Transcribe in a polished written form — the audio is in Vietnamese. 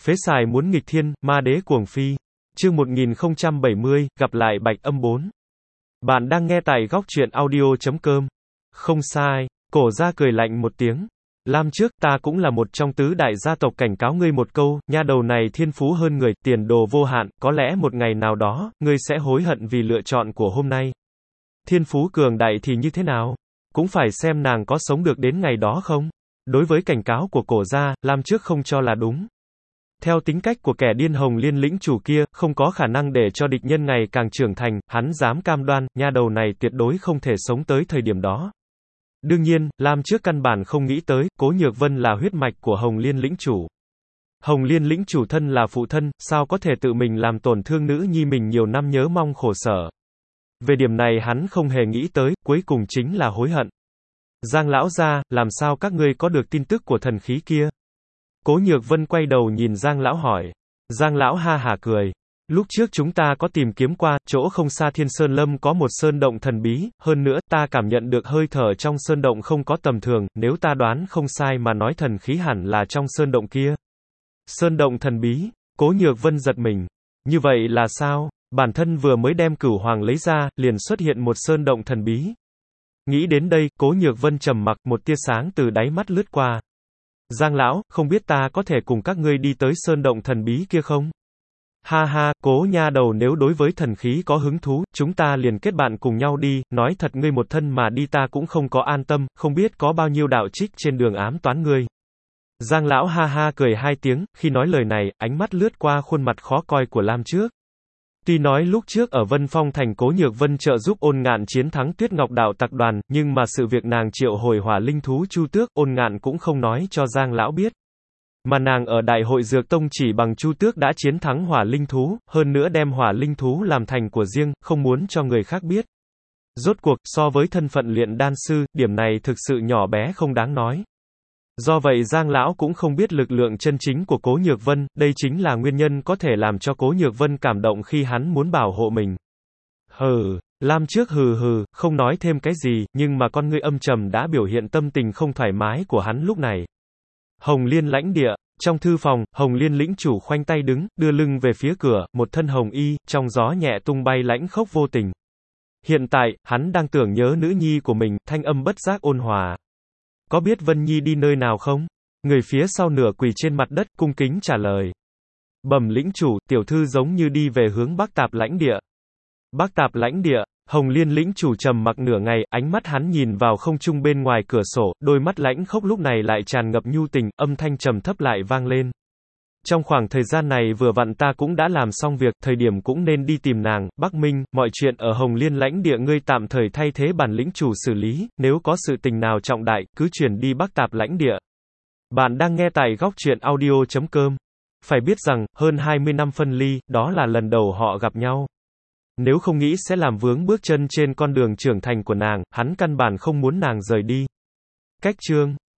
Phế xài muốn nghịch thiên, ma đế cuồng phi. Chương 1070, gặp lại Bạch Âm 4. Bạn đang nghe tại góc truyện audio.com. Không sai, Cổ Gia cười lạnh một tiếng. Lam trước, ta cũng là một trong tứ đại gia tộc, cảnh cáo ngươi một câu, nha đầu này thiên phú hơn người, tiền đồ vô hạn, có lẽ một ngày nào đó, ngươi sẽ hối hận vì lựa chọn của hôm nay. Thiên phú cường đại thì như thế nào? Cũng phải xem nàng có sống được đến ngày đó không? Đối với cảnh cáo của Cổ Gia, Lam trước không cho là đúng. Theo tính cách của kẻ điên Hồng Liên lĩnh chủ kia, không có khả năng để cho địch nhân ngày càng trưởng thành, hắn dám cam đoan, nha đầu này tuyệt đối không thể sống tới thời điểm đó. Đương nhiên, Lam trước căn bản không nghĩ tới, Cố Nhược Vân là huyết mạch của Hồng Liên lĩnh chủ. Hồng Liên lĩnh chủ thân là phụ thân, sao có thể tự mình làm tổn thương nữ nhi mình nhiều năm nhớ mong khổ sở. Về điểm này hắn không hề nghĩ tới, cuối cùng chính là hối hận. Giang lão gia, làm sao các ngươi có được tin tức của thần khí kia? Cố Nhược Vân quay đầu nhìn Giang lão hỏi. Giang lão ha hả cười. Lúc trước chúng ta có tìm kiếm qua, chỗ không xa Thiên Sơn Lâm có một sơn động thần bí, hơn nữa, ta cảm nhận được hơi thở trong sơn động không có tầm thường, nếu ta đoán không sai mà nói thần khí hẳn là trong sơn động kia. Sơn động thần bí, Cố Nhược Vân giật mình. Như vậy là sao? Bản thân vừa mới đem Cửu Hoàng lấy ra, liền xuất hiện một sơn động thần bí. Nghĩ đến đây, Cố Nhược Vân trầm mặc, một tia sáng từ đáy mắt lướt qua. Giang lão, không biết ta có thể cùng các ngươi đi tới sơn động thần bí kia không? Ha ha, Cố nha đầu, nếu đối với thần khí có hứng thú, chúng ta liền kết bạn cùng nhau đi, nói thật ngươi một thân mà đi ta cũng không có an tâm, không biết có bao nhiêu đạo trích trên đường ám toán ngươi. Giang lão ha ha cười hai tiếng, khi nói lời này, ánh mắt lướt qua khuôn mặt khó coi của Lam trước. Tuy nói lúc trước ở Vân Phong thành Cố Nhược Vân trợ giúp Ôn Ngạn chiến thắng Tuyết Ngọc đạo tặc đoàn, nhưng mà sự việc nàng triệu hồi hỏa linh thú Chu Tước, Ôn Ngạn cũng không nói cho Giang lão biết. Mà nàng ở Đại hội Dược Tông chỉ bằng Chu Tước đã chiến thắng hỏa linh thú, hơn nữa đem hỏa linh thú làm thành của riêng, không muốn cho người khác biết. Rốt cuộc, so với thân phận luyện đan sư, điểm này thực sự nhỏ bé không đáng nói. Do vậy Giang lão cũng không biết lực lượng chân chính của Cố Nhược Vân, đây chính là nguyên nhân có thể làm cho Cố Nhược Vân cảm động khi hắn muốn bảo hộ mình. Hừ, Lam trước hừ hừ, không nói thêm cái gì, nhưng mà con ngươi âm trầm đã biểu hiện tâm tình không thoải mái của hắn lúc này. Hồng Liên lãnh địa, trong thư phòng, Hồng Liên lĩnh chủ khoanh tay đứng, đưa lưng về phía cửa, một thân hồng y, trong gió nhẹ tung bay lãnh khốc vô tình. Hiện tại, hắn đang tưởng nhớ nữ nhi của mình, thanh âm bất giác ôn hòa. Có biết Vân Nhi đi nơi nào không? Người phía sau nửa quỳ trên mặt đất, cung kính trả lời. Bẩm lĩnh chủ, tiểu thư giống như đi về hướng Bắc Tạp lãnh địa. Bắc Tạp lãnh địa, Hồng Liên lĩnh chủ trầm mặc nửa ngày, ánh mắt hắn nhìn vào không trung bên ngoài cửa sổ, đôi mắt lãnh khốc lúc này lại tràn ngập nhu tình, âm thanh trầm thấp lại vang lên. Trong khoảng thời gian này vừa vặn ta cũng đã làm xong việc, thời điểm cũng nên đi tìm nàng. Bắc Minh, mọi chuyện ở Hồng Liên lãnh địa ngươi tạm thời thay thế bản lĩnh chủ xử lý, nếu có sự tình nào trọng đại, cứ chuyển đi Bắc Tạp lãnh địa. Bạn đang nghe tại góc truyện audio.com. Phải biết rằng, hơn 20 năm phân ly, đó là lần đầu họ gặp nhau. Nếu không nghĩ sẽ làm vướng bước chân trên con đường trưởng thành của nàng, hắn căn bản không muốn nàng rời đi. Cách chương